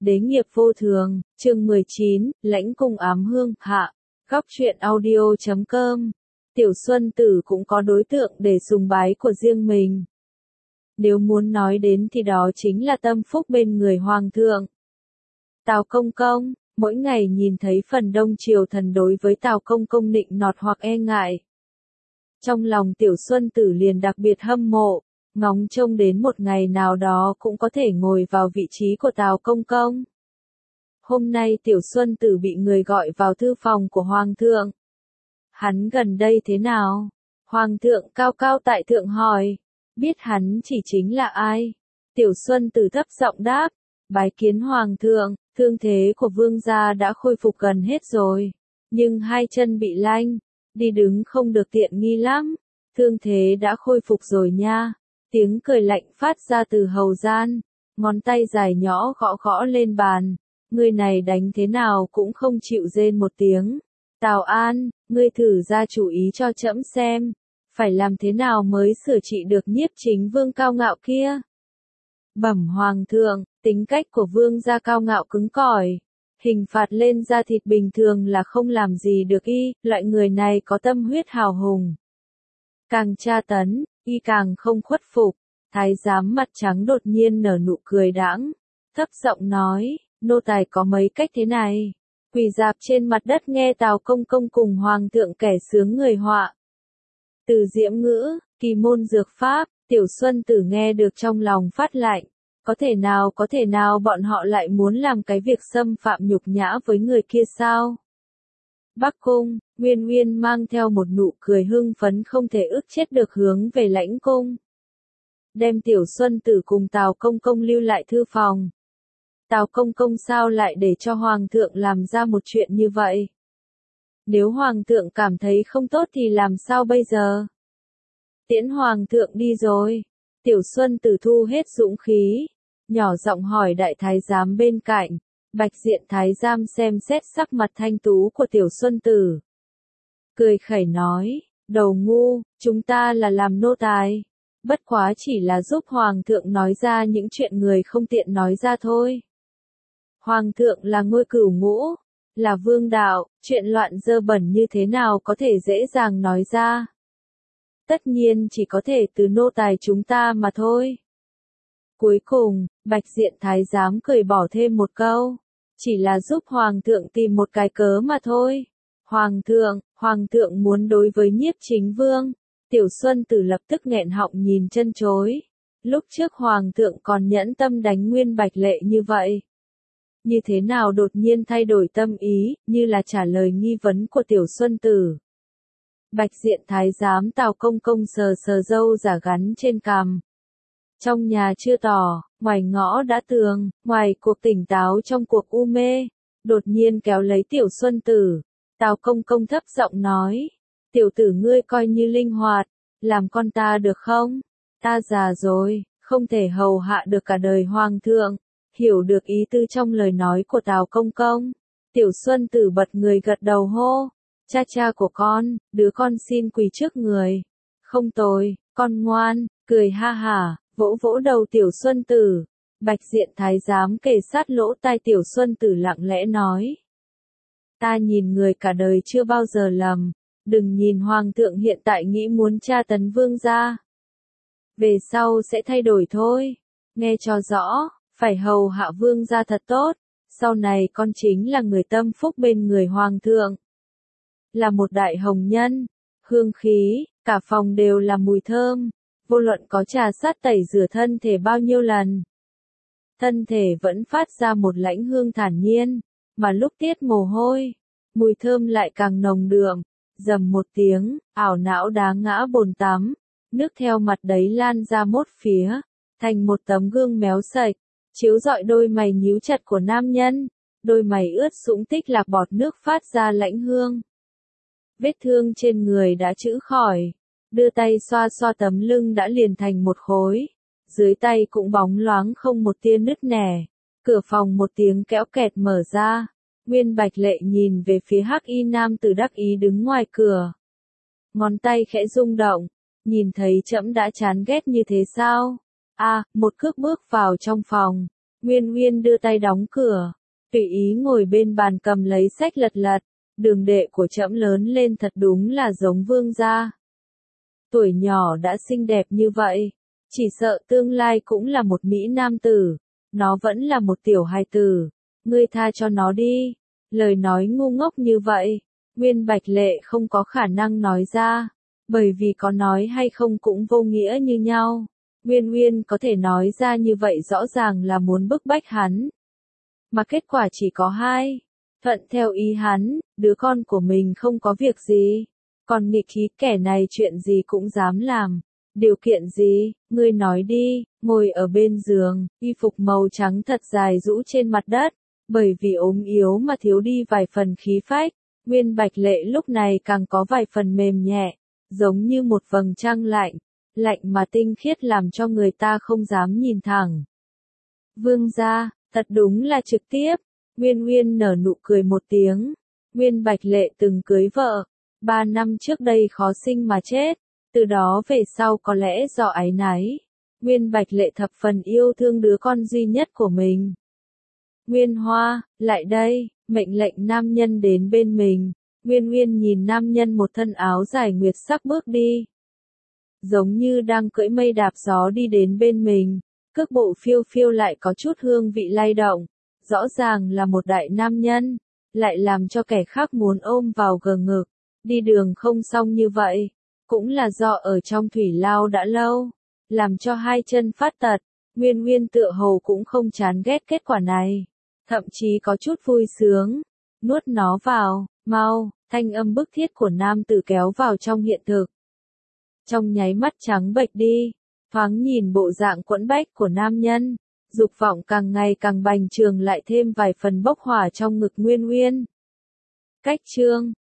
Đế nghiệp vô thường, chương 19, lãnh cung ám hương, hạ. Góc truyện audio.com. Tiểu Xuân Tử cũng có đối tượng để sùng bái của riêng mình. Nếu muốn nói đến thì đó chính là tâm phúc bên người hoàng thượng. Tào Công Công, mỗi ngày nhìn thấy phần đông triều thần đối với Tào Công Công nịnh nọt hoặc e ngại. Trong lòng Tiểu Xuân Tử liền đặc biệt hâm mộ, ngóng trông đến một ngày nào đó cũng có thể ngồi vào vị trí của Tào Công Công. Hôm nay Tiểu Xuân Tử bị người gọi vào thư phòng của Hoàng thượng. Hắn gần đây thế nào? Hoàng thượng cao cao tại thượng hỏi. Biết hắn chỉ chính là ai? Tiểu Xuân Tử thấp giọng đáp. Bái kiến Hoàng thượng, thương thế của vương gia đã khôi phục gần hết rồi. Nhưng hai chân bị lanh, đi đứng không được tiện nghi lắm. Thương thế đã khôi phục rồi nha. Tiếng cười lạnh phát ra từ hầu gian. Ngón tay dài nhỏ gõ gõ lên bàn. Người này đánh thế nào cũng không chịu rên một tiếng. Tào An, ngươi thử ra chủ ý cho trẫm xem. Phải làm thế nào mới sửa trị được Nhiếp Chính Vương cao ngạo kia? Bẩm Hoàng thượng, tính cách của vương gia cao ngạo cứng cỏi. Hình phạt lên da thịt bình thường là không làm gì được y, loại người này có tâm huyết hào hùng. Càng tra tấn, y càng không khuất phục. Thái giám mặt trắng đột nhiên nở nụ cười đãng, thấp giọng nói, nô tài có mấy cách thế này. Quỳ rạp trên mặt đất nghe Tào Công Công cùng Hoàng thượng kể sướng người họa. Từ diễm ngữ, kỳ môn dược pháp, Tiểu Xuân Tử nghe được trong lòng phát lạnh. Có thể nào bọn họ lại muốn làm cái việc xâm phạm nhục nhã với người kia sao? Bắc cung, Nguyên Nguyên mang theo một nụ cười hưng phấn không thể ức chết được hướng về lãnh cung. Đem Tiểu Xuân Tử cùng Tào Công Công lưu lại thư phòng. Tào Công Công sao lại để cho Hoàng thượng làm ra một chuyện như vậy? Nếu Hoàng thượng cảm thấy không tốt thì làm sao bây giờ? Tiễn Hoàng thượng đi rồi. Tiểu Xuân Tử thu hết dũng khí, nhỏ giọng hỏi đại thái giám bên cạnh. Bạch Diện thái giám xem xét sắc mặt thanh tú của Tiểu Xuân Tử. Cười khẩy nói, đầu ngu, chúng ta là làm nô tài. Bất quá chỉ là giúp Hoàng thượng nói ra những chuyện người không tiện nói ra thôi. Hoàng thượng là ngôi cửu ngũ, là vương đạo, chuyện loạn dơ bẩn như thế nào có thể dễ dàng nói ra. Tất nhiên chỉ có thể từ nô tài chúng ta mà thôi. Cuối cùng, Bạch Diện thái giám cười bỏ thêm một câu. Chỉ là giúp Hoàng thượng tìm một cái cớ mà thôi. Hoàng thượng muốn đối với Nhiếp Chính Vương. Tiểu Xuân Tử lập tức nghẹn họng nhìn chân chối. Lúc trước Hoàng thượng còn nhẫn tâm đánh Nguyên Bạch Lệ như vậy. Như thế nào đột nhiên thay đổi tâm ý, như là trả lời nghi vấn của Tiểu Xuân Tử. Bạch Diện thái giám Tào Công Công sờ sờ râu giả gắn trên cằm. Trong nhà chưa tỏ, ngoài ngõ đã tường, ngoài cuộc tỉnh táo trong cuộc u mê. Đột nhiên kéo lấy Tiểu Xuân Tử. Tào Công Công thấp giọng nói. Tiểu tử ngươi coi như linh hoạt, làm con ta được không? Ta già rồi, không thể hầu hạ được cả đời Hoàng thượng. Hiểu được ý tư trong lời nói của Tào Công Công. Tiểu Xuân Tử bật người gật đầu hô. Cha của con, đứa con xin quỳ trước người. Không tồi, con ngoan, cười ha hả, vỗ vỗ đầu Tiểu Xuân Tử. Bạch Diện thái giám kề sát lỗ tai Tiểu Xuân Tử lặng lẽ nói. Ta nhìn người cả đời chưa bao giờ lầm. Đừng nhìn Hoàng thượng hiện tại nghĩ muốn tra tấn vương gia. Về sau sẽ thay đổi thôi. Nghe cho rõ, phải hầu hạ vương gia thật tốt. Sau này con chính là người tâm phúc bên người Hoàng thượng. Là một đại hồng nhân. Hương khí, cả phòng đều là mùi thơm. Vô luận có trà sát tẩy rửa thân thể bao nhiêu lần. Thân thể vẫn phát ra một lãnh hương thản nhiên. Mà lúc tiết mồ hôi, mùi thơm lại càng nồng đượm. Rầm một tiếng, ảo não đá ngã bồn tắm, nước theo mặt đấy lan ra mốt phía, thành một tấm gương méo sạch, chiếu rọi đôi mày nhíu chặt của nam nhân, đôi mày ướt sũng tích lạc bọt nước phát ra lãnh hương. Vết thương trên người đã chữa khỏi, đưa tay xoa xoa tấm lưng đã liền thành một khối, dưới tay cũng bóng loáng không một tia nứt nẻ, cửa phòng một tiếng kéo kẹt mở ra. Nguyên Bạch Lệ nhìn về phía Hắc Y nam tử đắc ý đứng ngoài cửa. Ngón tay khẽ rung động, nhìn thấy trẫm đã chán ghét như thế sao? Một cước bước vào trong phòng, Nguyên Nguyên đưa tay đóng cửa, tùy ý ngồi bên bàn cầm lấy sách lật lật, đường đệ của trẫm lớn lên thật đúng là giống vương gia. Tuổi nhỏ đã xinh đẹp như vậy, chỉ sợ tương lai cũng là một mỹ nam tử, nó vẫn là một tiểu hài tử, ngươi tha cho nó đi. Lời nói ngu ngốc như vậy, Nguyên Bạch Lệ không có khả năng nói ra, bởi vì có nói hay không cũng vô nghĩa như nhau. Nguyên Nguyên có thể nói ra như vậy rõ ràng là muốn bức bách hắn. Mà kết quả chỉ có hai, thuận theo ý hắn, đứa con của mình không có việc gì, còn nghịch khí kẻ này chuyện gì cũng dám làm. Điều kiện gì, ngươi nói đi, ngồi ở bên giường, y phục màu trắng thật dài rũ trên mặt đất, bởi vì ốm yếu mà thiếu đi vài phần khí phách, Nguyên Bạch Lệ lúc này càng có vài phần mềm nhẹ, giống như một vầng trăng lạnh, lạnh mà tinh khiết làm cho người ta không dám nhìn thẳng. Vương gia, thật đúng là trực tiếp, Nguyên Nguyên nở nụ cười một tiếng, Nguyên Bạch Lệ từng cưới vợ, 3 năm trước đây khó sinh mà chết, từ đó về sau có lẽ do áy náy, Nguyên Bạch Lệ thập phần yêu thương đứa con duy nhất của mình. Nguyên Hoa, lại đây, mệnh lệnh nam nhân đến bên mình, Nguyên Nguyên nhìn nam nhân một thân áo dài nguyệt sắc bước đi. Giống như đang cưỡi mây đạp gió đi đến bên mình, cước bộ phiêu phiêu lại có chút hương vị lay động, rõ ràng là một đại nam nhân, lại làm cho kẻ khác muốn ôm vào gờ ngực, đi đường không xong như vậy, cũng là do ở trong thủy lao đã lâu, làm cho hai chân phát tật, Nguyên Nguyên tựa hồ cũng không chán ghét kết quả này, thậm chí có chút vui sướng, nuốt nó vào, mau, thanh âm bức thiết của nam tử kéo vào trong hiện thực. Trong nháy mắt trắng bệch đi, thoáng nhìn bộ dạng quẫn bách của nam nhân, dục vọng càng ngày càng bành trường lại thêm vài phần bốc hỏa trong ngực Nguyên Nguyên. Cách chương